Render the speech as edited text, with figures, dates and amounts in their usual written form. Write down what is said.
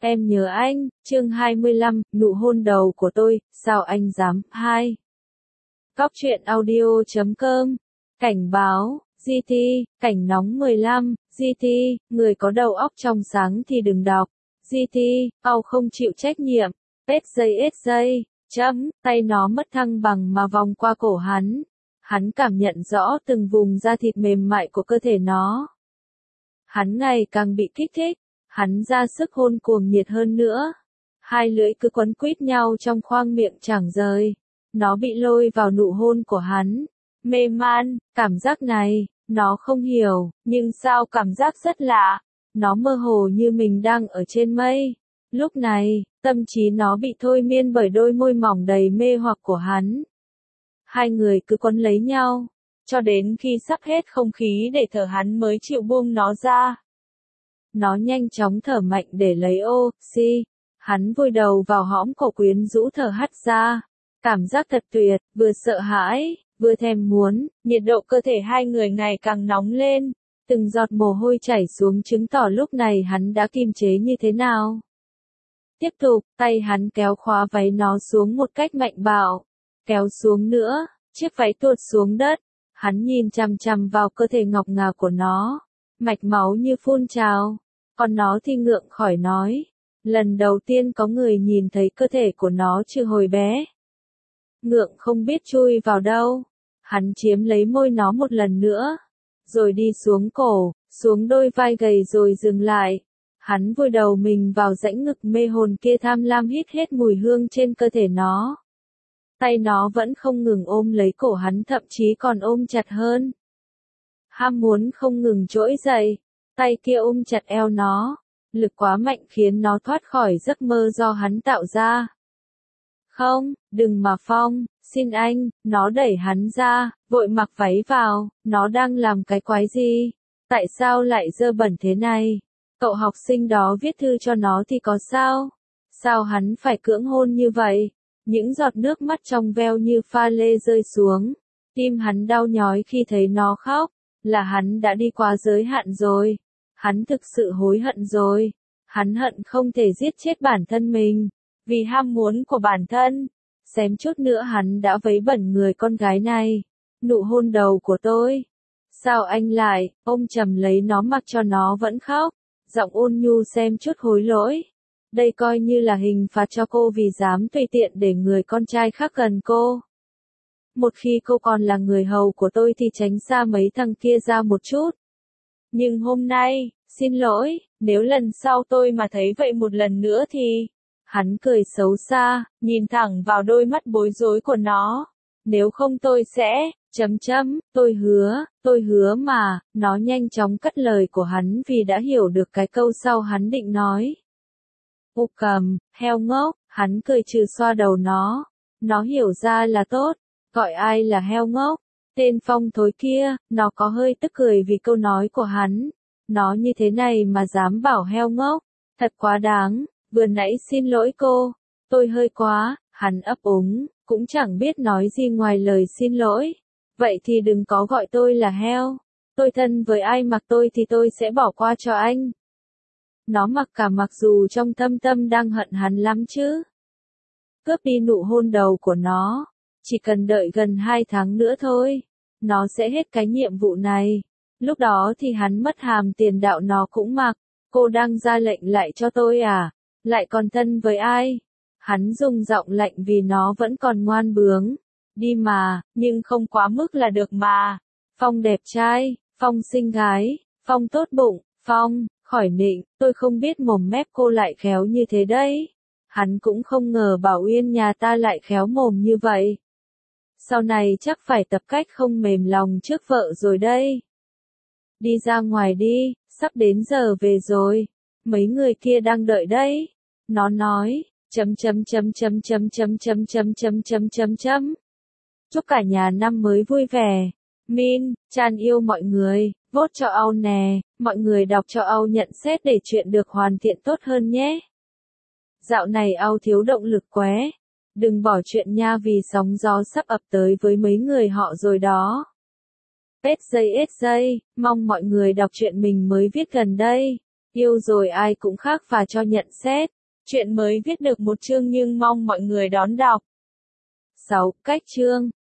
Em nhớ anh, chương 25, nụ hôn đầu của tôi, sao anh dám, 2. Góc truyện audio.com, cảnh báo, GT, cảnh nóng 15, GT, người có đầu óc trong sáng thì đừng đọc, GT, không chịu trách nhiệm, SJ, tay nó mất thăng bằng mà vòng qua cổ hắn cảm nhận rõ từng vùng da thịt mềm mại của cơ thể nó. Hắn ngày càng bị kích thích. Hắn ra sức hôn cuồng nhiệt hơn nữa. Hai lưỡi cứ quấn quýt nhau trong khoang miệng chẳng rời. Nó bị lôi vào nụ hôn của hắn. Mê man, cảm giác này, nó không hiểu, nhưng sao cảm giác rất lạ. Nó mơ hồ như mình đang ở trên mây. Lúc này, tâm trí nó bị thôi miên bởi đôi môi mỏng đầy mê hoặc của hắn. Hai người cứ quấn lấy nhau, cho đến khi sắp hết không khí để thở hắn mới chịu buông nó ra. Nó nhanh chóng thở mạnh để lấy oxy. Hắn vùi đầu vào hõm cổ quyến rũ thở hắt ra. Cảm giác thật tuyệt, vừa sợ hãi, vừa thèm muốn, nhiệt độ cơ thể hai người ngày càng nóng lên. Từng giọt mồ hôi chảy xuống chứng tỏ lúc này hắn đã kiềm chế như thế nào. Tiếp tục, tay hắn kéo khóa váy nó xuống một cách mạnh bạo. Kéo xuống nữa, chiếc váy tuột xuống đất. Hắn nhìn chằm chằm vào cơ thể ngọc ngà của nó. Mạch máu như phun trào. Còn nó thì ngượng khỏi nói. Lần đầu tiên có người nhìn thấy cơ thể của nó trừ hồi bé. Ngượng không biết chui vào đâu. Hắn chiếm lấy môi nó một lần nữa. Rồi đi xuống cổ, xuống đôi vai gầy rồi dừng lại. Hắn vùi đầu mình vào rãnh ngực mê hồn kia tham lam hít hết mùi hương trên cơ thể nó. Tay nó vẫn không ngừng ôm lấy cổ hắn, thậm chí còn ôm chặt hơn. Ham muốn không ngừng trỗi dậy. Tay kia ôm chặt eo nó, lực quá mạnh khiến nó thoát khỏi giấc mơ do hắn tạo ra. Không, đừng mà Phong, xin anh, nó đẩy hắn ra, vội mặc váy vào, nó đang làm cái quái gì? Tại sao lại dơ bẩn thế này? Cậu học sinh đó viết thư cho nó thì có sao? Sao hắn phải cưỡng hôn như vậy? Những giọt nước mắt trong veo như pha lê rơi xuống, tim hắn đau nhói khi thấy nó khóc, là hắn đã đi quá giới hạn rồi. Hắn thực sự hối hận rồi. Hắn hận không thể giết chết bản thân mình. Vì ham muốn của bản thân. Xém chút nữa hắn đã vấy bẩn người con gái này. Nụ hôn đầu của tôi. Sao anh lại, ôm chầm lấy nó mặc cho nó vẫn khóc. Giọng ôn nhu xem chút hối lỗi. Đây coi như là hình phạt cho cô vì dám tùy tiện để người con trai khác gần cô. Một khi cô còn là người hầu của tôi thì tránh xa mấy thằng kia ra một chút. Nhưng hôm nay, xin lỗi, nếu lần sau tôi mà thấy vậy một lần nữa thì... Hắn cười xấu xa, nhìn thẳng vào đôi mắt bối rối của nó. Nếu không tôi sẽ... tôi hứa mà, nó nhanh chóng cắt lời của hắn vì đã hiểu được cái câu sau hắn định nói. Ô cầm, heo ngốc, hắn cười trừ xoa đầu nó. Nó hiểu ra là tốt, gọi ai là heo ngốc. Tên Phong thối kia, nó có hơi tức cười vì câu nói của hắn. Nó như thế này mà dám bảo heo ngốc, thật quá đáng, vừa nãy xin lỗi cô, tôi hơi quá, hắn ấp úng, cũng chẳng biết nói gì ngoài lời xin lỗi. Vậy thì đừng có gọi tôi là heo, tôi thân với ai mặc tôi thì tôi sẽ bỏ qua cho anh. Nó mặc cả mặc dù trong thâm tâm đang hận hắn lắm chứ. Cướp đi nụ hôn đầu của nó, chỉ cần đợi gần 2 tháng nữa thôi, nó sẽ hết cái nhiệm vụ này. Lúc đó thì hắn mất hàm tiền đạo nó cũng mặc. Cô đang ra lệnh lại cho tôi à? Lại còn thân với ai? Hắn dùng giọng lạnh vì nó vẫn còn ngoan bướng. Đi mà, nhưng không quá mức là được mà. Phong đẹp trai, Phong xinh gái, Phong tốt bụng, Phong, khỏi nịnh, tôi không biết mồm mép cô lại khéo như thế đấy. Hắn cũng không ngờ Bảo Uyên nhà ta lại khéo mồm như vậy. Sau này chắc phải tập cách không mềm lòng trước vợ rồi đây. Đi ra ngoài đi, sắp đến giờ về rồi. Mấy người kia đang đợi đấy. Nó nói, Chúc cả nhà năm mới vui vẻ. Min, Chan yêu mọi người, vote cho Âu nè, mọi người đọc cho Âu nhận xét để chuyện được hoàn thiện tốt hơn nhé. Dạo này Âu thiếu động lực quá. Đừng bỏ chuyện nha vì sóng gió sắp ập tới với mấy người họ rồi đó. SJ, mong mọi người đọc chuyện mình mới viết gần đây. Yêu rồi ai cũng khác và cho nhận xét. Chuyện mới viết được một chương nhưng mong mọi người đón đọc. 6. Cách chương